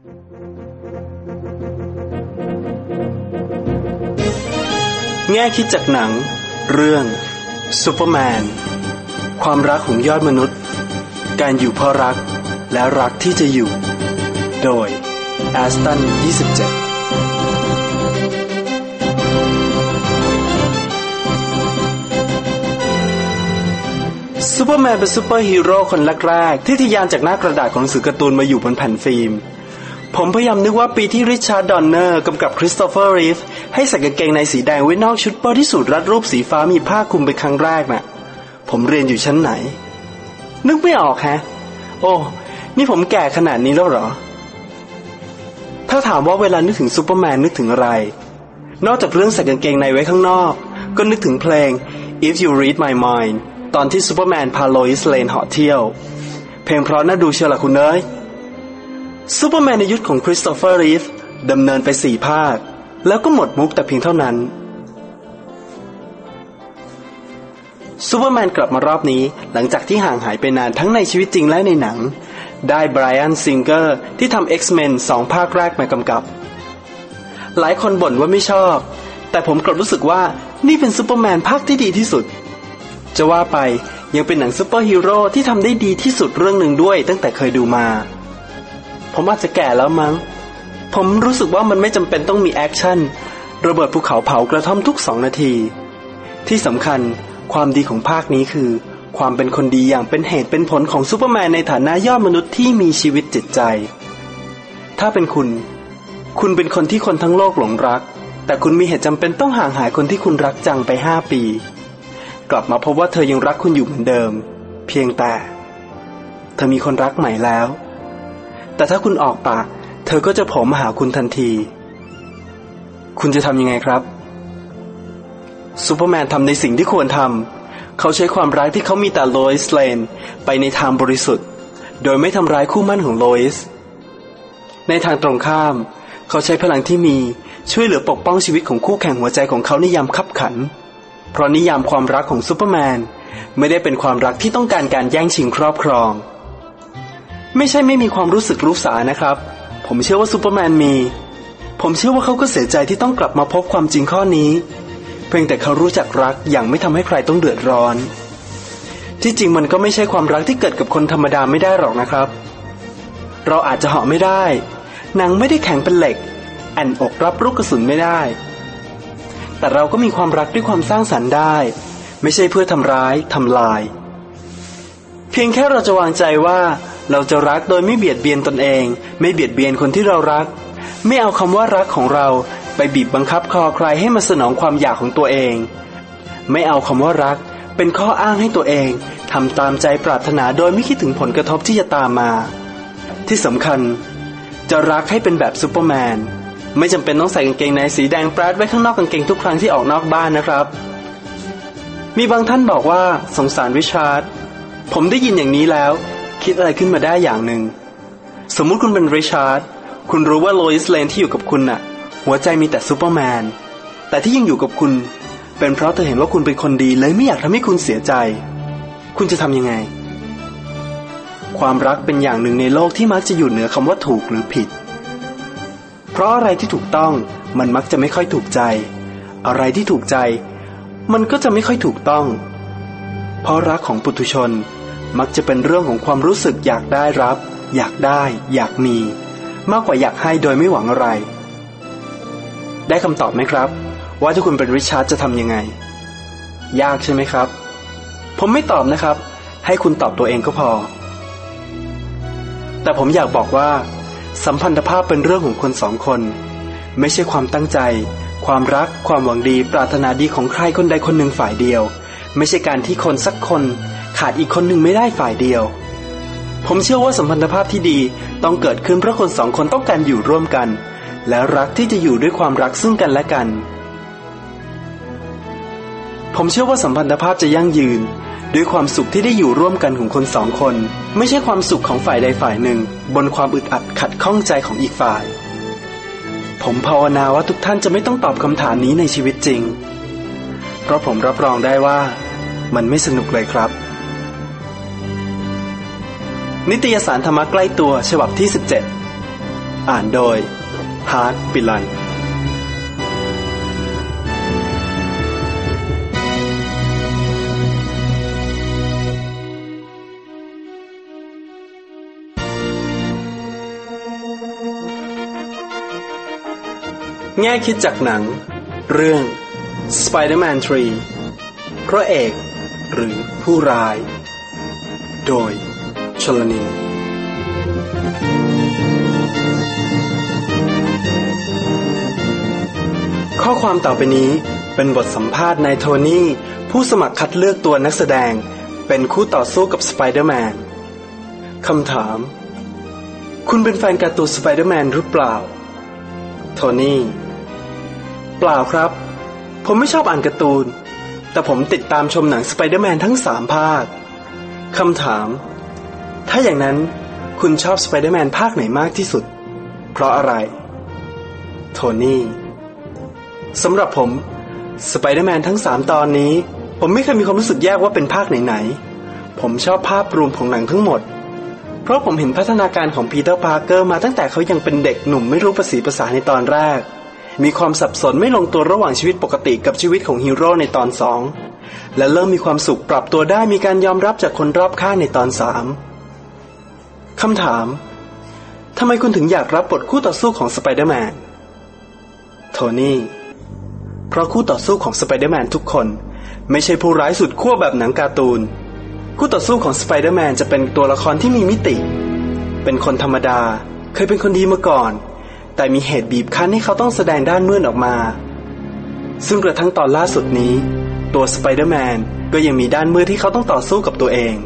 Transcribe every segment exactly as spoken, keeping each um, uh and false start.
แง่คิดจากหนังเรื่องซูเปอร์แมนความรักของยอดมนุษย์การอยู่เพราะรักและรักที่จะอยู่โดยแอสตันยี่สิบเจ็ดซูเปอร์แมนเป็นซูเปอร์ฮีโร่คนแรกๆที่ทะยานจากหน้ากระดาษของหนังสือการ์ตูนมาอยู่บนแผ่นฟิล์มผมพยายามนึกว่าปีที่ริชาร์ด ดอนเนอร์กำกับคริสโตเฟอร์ รีฟให้ใส่กางเกงในสีแดงไว้นอกชุดบอดี้สูทรัดรูปสีฟ้ามีผ้าคลุมเป็นครั้งแรกน่ะผมเรียนอยู่ชั้นไหนนึกไม่ออกฮะโอ้นี่ผมแก่ขนาดนี้แล้วเหรอถ้าถามว่าเวลานึกถึงซูเปอร์แมนนึกถึงอะไรนอกจากเรื่องใส่กางเกงในไว้ข้างนอกก็นึกถึงเพลง If You Read My Mind ตอนที่ซูเปอร์แมนพาโลอิสเลนเหาะเที่ยวเพลงเพราะน่าดูเชียวล่ะคุณเอ๋ยซูเปอร์แมนในยุคของคริสโตเฟอร์ รีฟดำเนินไปสี่ภาคแล้วก็หมดมุกแต่เพียงเท่านั้นซูเปอร์แมนกลับมารอบนี้หลังจากที่ห่างหายไปนานทั้งในชีวิตจริงและในหนังได้ไบรอัน ซิงเกอร์ที่ทำ X-Men สองภาคแรกมากำกับหลายคนบ่นว่าไม่ชอบแต่ผมกลับรู้สึกว่านี่เป็นซูเปอร์แมนภาคที่ดีที่สุดจะว่าไปยังเป็นหนังซูเปอร์ฮีโร่ที่ทำได้ดีที่สุดเรื่องหนึ่งด้วยตั้งแต่เคยดูมาผมอาจจะแก่แล้วมั้งผมรู้สึกว่ามันไม่จำเป็นต้องมีแอคชั่นระเบิดภูเขาเผากระท่อมทุกสองนาทีที่สำคัญความดีของภาคนี้คือความเป็นคนดีอย่างเป็นเหตุเป็นผลของซูเปอร์แมนในฐานะยอดมนุษย์ที่มีชีวิตจิตใจถ้าเป็นคุณคุณเป็นคนที่คนทั้งโลกหลงรักแต่คุณมีเหตุจำเป็นต้องห่างหายคนที่คุณรักจังไปห้าปีกลับมาพบว่าเธอยังรักคุณอยู่เหมือนเดิมเพียงแต่เธอมีคนรักใหม่แล้วแต่ถ้าคุณออกปากเธอก็จะโผล่มาหาคุณทันทีคุณจะทำยังไงครับซูเปอร์แมนทำในสิ่งที่ควรทำเขาใช้ความรักที่เขามีต่อโลอิสเลนไปในทางบริสุทธิ์โดยไม่ทำร้ายคู่มั่นของโลอิสในทางตรงข้ามเขาใช้พลังที่มีช่วยเหลือปกป้องชีวิตของคู่แข่งหัวใจของเขาในยามคับขันเพราะนิยามความรักของซูเปอร์แมนไม่ได้เป็นความรักที่ต้องการการแย่งชิงครอบครองไม่ใช่ไม่มีความรู้สึกรู้สานะครับผมเชื่อว่าซูเปอร์แมนมีผมเชื่อว่าเขาก็เสียใจที่ต้องกลับมาพบความจริงข้อนี้เพียงแต่เขารู้จักรักอย่างไม่ทำให้ใครต้องเดือดร้อนที่จริงมันก็ไม่ใช่ความรักที่เกิดกับคนธรรมดาไม่ได้หรอกนะครับเราอาจจะเหาะไม่ได้หนังไม่ได้แข็งเป็นเหล็กแอนอกรับลูกกระสุนไม่ได้แต่เราก็มีความรักด้วยความสร้างสรรค์ได้ไม่ใช่เพื่อทำร้ายทำลายเพียงแค่เราจะวางใจว่าเราจะรักโดยไม่เบียดเบียนตนเองไม่เบียดเบียนคนที่เรารักไม่เอาคำว่ารักของเราไปบีบบังคับคอใครให้มาสนองความอยากของตัวเองไม่เอาคำว่ารักเป็นข้ออ้างให้ตัวเองทำตามใจปรารถนาโดยไม่คิดถึงผลกระทบที่จะตามมาที่สำคัญจะรักให้เป็นแบบซูเปอร์แมนไม่จำเป็นต้องใส่กางเกงในสีแดงแปรดไว้ข้างนอกกางเกงทุกครั้งที่ออกนอกบ้านนะครับมีบางท่านบอกว่าสงสารริชาร์ดผมได้ยินอย่างนี้แล้วคิดอะไรขึ้นมาได้อย่างหนึ่งสมมุติคุณเป็นริชาร์ดคุณรู้ว่าโลอิสเลนที่อยู่กับคุณน่ะหัวใจมีแต่ซูเปอร์แมนแต่ที่ยังอยู่กับคุณเป็นเพราะเธอเห็นว่าคุณเป็นคนดีเลยไม่อยากทำให้คุณเสียใจคุณจะทำยังไงความรักเป็นอย่างหนึ่งในโลกที่มักจะอยู่เหนือคำว่าถูกหรือผิดเพราะอะไรที่ถูกต้องมันมักจะไม่ค่อยถูกใจอะไรที่ถูกใจมันก็จะไม่ค่อยถูกต้องเพราะรักของปุถุชนมักจะเป็นเรื่องของความรู้สึกอยากได้รับอยากได้อยากมีมากกว่าอยากให้โดยไม่หวังอะไรได้คำตอบไหมครับว่าถ้าคุณเป็นริชาร์ดจะทำยังไงยากใช่ไหมครับผมไม่ตอบนะครับให้คุณตอบตัวเองก็พอแต่ผมอยากบอกว่าสัมพันธภาพเป็นเรื่องของคนสองคนไม่ใช่ความตั้งใจความรักความหวังดีปรารถนาดีของใครคนใดคนหนึ่งฝ่ายเดียวไม่ใช่การที่คนสักคนขาดอีกคนหนึ่งไม่ได้ฝ่ายเดียวผมเชื่อว่าสัมพันธภาพที่ดีต้องเกิดขึ้นเพราะคนสองคนต้องการอยู่ร่วมกันและรักที่จะอยู่ด้วยความรักซึ่งกันและกันผมเชื่อว่าสัมพันธภาพจะยั่งยืนด้วยความสุขที่ได้อยู่ร่วมกันของคนสองคนไม่ใช่ความสุขของฝ่ายใดฝ่ายหนึ่งบนความอึดอัดขัดข้องใจของอีกฝ่ายผมภาวนาว่าทุกท่านจะไม่ต้องตอบคำถามนี้ในชีวิตจริงเพราะผมรับรองได้ว่ามันไม่สนุกเลยครับนิตยสารธรรมะใกล้ตัวฉบับที่สิบเจ็ดอ่านโดยฮาร์ทปิลันแง่คิดจากหนังเรื่อง Spider-Man สาม พระเอกหรือผู้ร้ายโดยชลนินข้อความต่อไปนี้เป็นบทสัมภาษณ์นายโทนี่ผู้สมัครคัดเลือกตัวนักแสดงเป็นคู่ต่อสู้กับสไปเดอร์แมนคำถามคุณเป็นแฟนการ์ตูนสไปเดอร์แมนหรือเปล่าโทนี่เปล่าครับผมไม่ชอบอ่านการ์ตูนแต่ผมติดตามชมหนังสไปเดอร์แมนทั้งสามภาคคำถามถ้าอย่างนั้นคุณชอบสไปเดอร์แมนภาคไหนมากที่สุดเพราะอะไรโทนี่สำหรับผมสไปเดอร์แมนทั้งสามตอนนี้ผมไม่เคยมีความรู้สึกแยกว่าเป็นภาคไหนๆผมชอบภาพรวมของหนังทั้งหมดเพราะผมเห็นพัฒนาการของปีเตอร์พาร์เกอร์มาตั้งแต่เขายังเป็นเด็กหนุ่มไม่รู้ภาษีภาษาในตอนแรกมีความสับสนไม่ลงตัวระหว่างชีวิตปกติกับชีวิตของฮีโร่ในตอนสองและเริ่มมีความสุขปรับตัวได้มีการยอมรับจากคนรอบข้างในตอนสามคำถามทำไมคุณถึงอยากรับบทคู่ต่อสู้ของสไปเดอร์แมนโทนี่เพราะคู่ต่อสู้ของสไปเดอร์แมนทุกคนไม่ใช่ผู้ร้ายสุดขั้วแบบหนังการ์ตูนคู่ต่อสู้ของสไปเดอร์แมนจะเป็นตัวละครที่มีมิติเป็นคนธรรมดาเคยเป็นคนดีมาก่อนแต่มีเหตุบีบคั้นให้เขาต้องแสดงด้านมืดออกมาซึ่งกระทั่งตอนล่าสุดนี้ตัวสไปเดอร์แมนก็ยังมีด้านมืดที่เขาต้องต่อสู้กับตัวเอง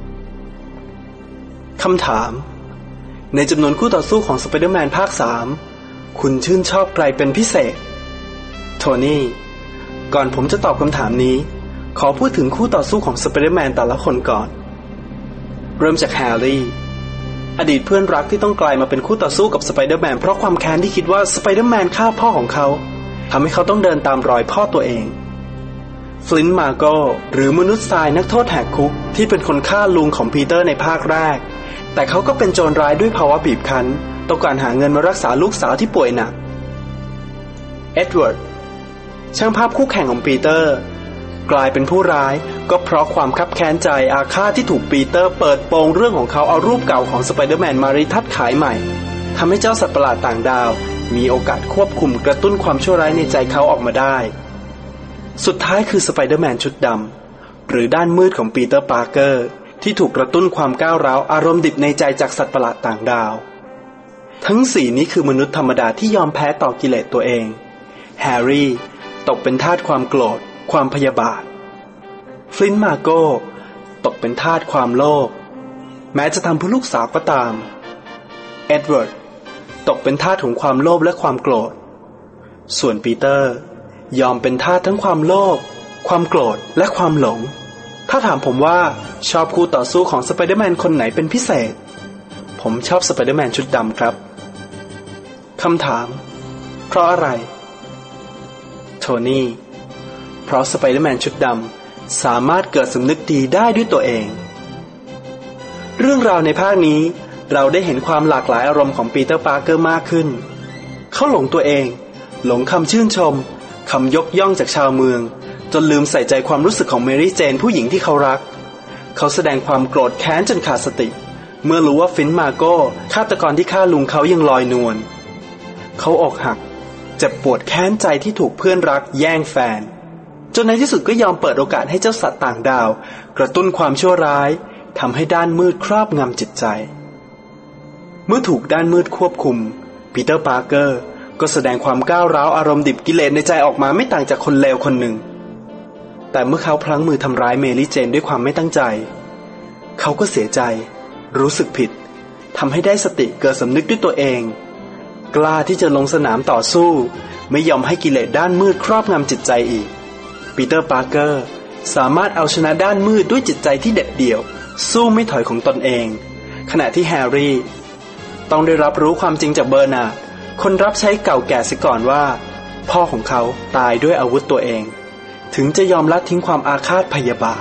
คำถามในจำนวนคู่ต่อสู้ของสไปเดอร์แมนภาคสามคุณชื่นชอบใครเป็นพิเศษโทนี่ก่อนผมจะตอบคำถามนี้ขอพูดถึงคู่ต่อสู้ของสไปเดอร์แมนแต่ละคนก่อนเริ่มจากแฮร์รี่อดีตเพื่อนรักที่ต้องกลายมาเป็นคู่ต่อสู้กับสไปเดอร์แมนเพราะความแค้นที่คิดว่าสไปเดอร์แมนฆ่าพ่อของเขาทำให้เขาต้องเดินตามรอยพ่อตัวเองฟลินต์มาโกหรือมนุษย์ทรายนักโทษแหกคุกที่เป็นคนฆ่าลุงของปีเตอร์ในภาคแรกแต่เขาก็เป็นโจรร้ายด้วยภาวะบีบคั้นต้องการหาเงินมารักษาลูกสาวที่ป่วยหนักเอ็ดเวิร์ดช่างภาพคู่แข่งของปีเตอร์กลายเป็นผู้ร้ายก็เพราะความคับแค้นใจอาฆาตที่ถูกปีเตอร์เปิดโปงเรื่องของเขาเอารูปเก่าของสไปเดอร์แมนมารีทัดขายใหม่ทำให้เจ้าสัตว์ประหลาดต่างดาวมีโอกาสควบคุมกระตุ้นความชั่วร้ายในใจเขาออกมาได้สุดท้ายคือสไปเดอร์แมนชุดดำหรือด้านมืดของปีเตอร์ปาร์เกอร์ที่ถูกกระตุ้นความก้าวร้าวอารมณ์ดิบในใจจากสัตว์ประหลาดต่างดาวทั้งสี่นี้คือมนุษย์ธรรมดาที่ยอมแพ้ต่อกิเลสตัวเองแฮร์รี่ตกเป็นทาสความโกรธความพยาบาทฟลินต์มาโกตกเป็นทาสความโลภแม้จะทำเพื่อลูกสาวก็ตามเอ็ดเวิร์ดตกเป็นทาสของความโลภและความโกรธส่วนปีเตอร์ยอมเป็นทาสทั้งความโลภความโกรธและความหลงถ้าถามผมว่าชอบคู่ต่อสู้ของสไปเดอร์แมนคนไหนเป็นพิเศษผมชอบสไปเดอร์แมนชุดดำครับคำถามเพราะอะไรโทนี่เพราะสไปเดอร์แมนชุดดำสามารถเกิดสำนึกดีได้ด้วยตัวเองเรื่องราวในภาคนี้เราได้เห็นความหลากหลายอารมณ์ของปีเตอร์ปาร์เกอร์มากขึ้นเขาหลงตัวเองหลงคำชื่นชมคำยกย่องจากชาวเมืองจนลืมใส่ใจความรู้สึกของเมรี่เจนผู้หญิงที่เขารักเขาแสดงความโกรธแค้นจนขาดสติเมื่อรู้ว่าฟลินต์มาโกฆาตกรที่ฆ่าลุงเขายังลอยนวลเขาอกหักเจ็บปวดแค้นใจที่ถูกเพื่อนรักแย่งแฟนจนในที่สุดก็ยอมเปิดโอกาสให้เจ้าสัตว์ต่างดาวกระตุ้นความชั่วร้ายทำให้ด้านมืดครอบงำจิตใจเมื่อถูกด้านมืดควบคุมปีเตอร์ปาร์เกอร์ก็แสดงความก้าวร้าวอารมณ์ดิบกิเลสในใจออกมาไม่ต่างจากคนเลวคนหนึ่งแต่เมื่อเขาพลั้งมือทำร้ายเมรี่เจนด้วยความไม่ตั้งใจเขาก็เสียใจรู้สึกผิดทำให้ได้สติเกิดสำนึกด้วยตัวเองกล้าที่จะลงสนามต่อสู้ไม่ยอมให้กิเลสด้านมืดครอบงำจิตใจอีกปีเตอร์ปาร์เกอร์สามารถเอาชนะด้านมืดด้วยจิตใจที่เด็ดเดี่ยวสู้ไม่ถอยของตนเองขณะที่แฮร์รี่ต้องได้รับรู้ความจริงจากเบอร์นาร์ดคนรับใช้เก่าแก่เสียก่อนว่าพ่อของเขาตายด้วยอาวุธตัวเองถึงจะยอมละทิ้งความอาฆาตพยาบาท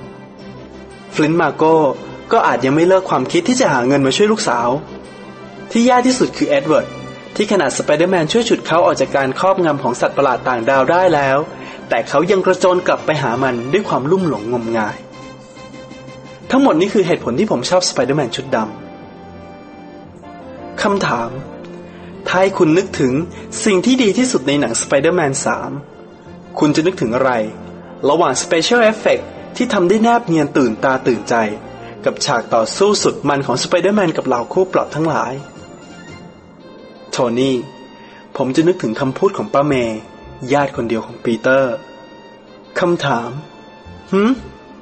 ฟลินต์มาโกก็อาจยังไม่เลิกความคิดที่จะหาเงินมาช่วยลูกสาวที่แย่ที่สุดคือเอ็ดเวิร์ดที่ขนาดสไปเดอร์แมนช่วยฉุดเขาออกจากการครอบงำของสัตว์ประหลาดต่างดาวได้แล้วแต่เขายังกระโจนกลับไปหามันด้วยความลุ่มหลงงมงายทั้งหมดนี้คือเหตุผลที่ผมชอบสไปเดอร์แมนชุดดำคำถามถ้าให้คุณนึกถึงสิ่งที่ดีที่สุดในหนังสไปเดอร์แมนสามคุณจะนึกถึงอะไรระหว่างสเปเชียลเอฟเฟกต์ที่ทำได้แนบเนียนตื่นตาตื่นใจกับฉากต่อสู้สุดมันของสไปเดอร์แมนกับเหล่าคู่ปรับทั้งหลายโทนี่ผมจะนึกถึงคำพูดของป้าเมย์ญาติคนเดียวของปีเตอร์คำถามหืม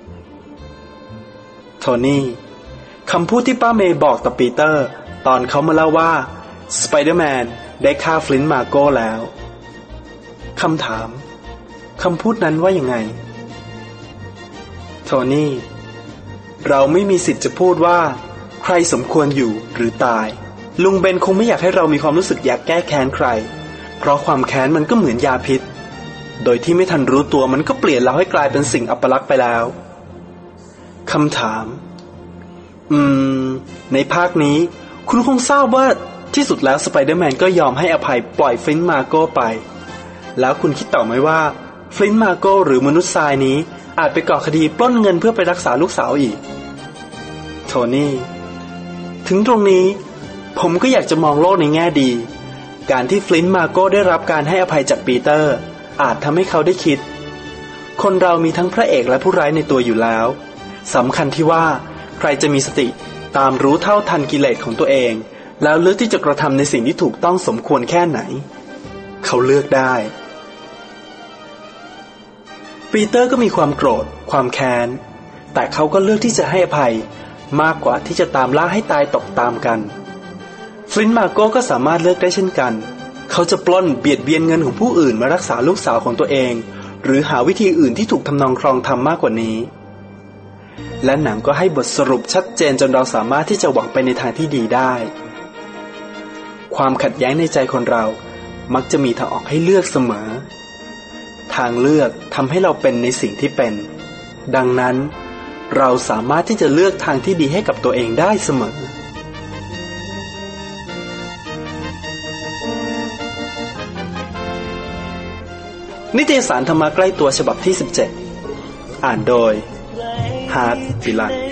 โทนี่คำพูดที่ป้าเมย์บอกต่อปีเตอร์ตอนเขามาเล่าว่าสไปเดอร์แมนได้ฆ่าฟลินต์มาโก้แล้วคำถามคำพูดนั้นว่ายังไงโทนี่เราไม่มีสิทธิ์จะพูดว่าใครสมควรอยู่หรือตายลุงเบนคงไม่อยากให้เรามีความรู้สึกอยากแก้แค้นใครเพราะความแค้นมันก็เหมือนยาพิษโดยที่ไม่ทันรู้ตัวมันก็เปลี่ยนเราให้กลายเป็นสิ่งอัปลักษณ์ไปแล้วคำถามอืมในภาคนี้คุณคงทราบว่าที่สุดแล้วสไปเดอร์แมนก็ยอมให้อภัยปล่อยฟลินต์มาโก้ไปแล้วคุณคิดต่อไหมว่าฟลินต์มาโก้หรือมนุษย์ทรายนี้อาจไปก่อคดีปล้นเงินเพื่อไปรักษาลูกสาวอีกโทนี่ถึงตรงนี้ผมก็อยากจะมองโลกในแง่ดีการที่ฟลินต์มาโก้ได้รับการให้อภัยจากปีเตอร์อาจทำให้เขาได้คิดคนเรามีทั้งพระเอกและผู้ร้ายในตัวอยู่แล้วสำคัญที่ว่าใครจะมีสติตามรู้เท่าทันกิเลสของตัวเองแล้วเลือกที่จะกระทำในสิ่งที่ถูกต้องสมควรแค่ไหนเขาเลือกได้ปีเตอร์ก็มีความโกรธความแค้นแต่เขาก็เลือกที่จะให้อภัยมากกว่าที่จะตามล่าให้ตายตกตามกันฟลินต์มาโก้ก็สามารถเลือกได้เช่นกันเขาจะปล้นเบียดเบียนเงินของผู้อื่นมารักษาลูกสาวของตัวเองหรือหาวิธีอื่นที่ถูกทำนองครองธรรมมากกว่านี้และหนังก็ให้บทสรุปชัดเจนจนเราสามารถที่จะหวังไปในทางที่ดีได้ความขัดแย้งในใจคนเรามักจะมีทางออกให้เลือกเสมอทางเลือกทำให้เราเป็นในสิ่งที่เป็นดังนั้นเราสามารถที่จะเลือกทางที่ดีให้กับตัวเองได้เสมอนิตยสารธรรมะใกล้ตัวฉบับที่สิบเจ็ดอ่านโดยฮาร์ท ฟิลัน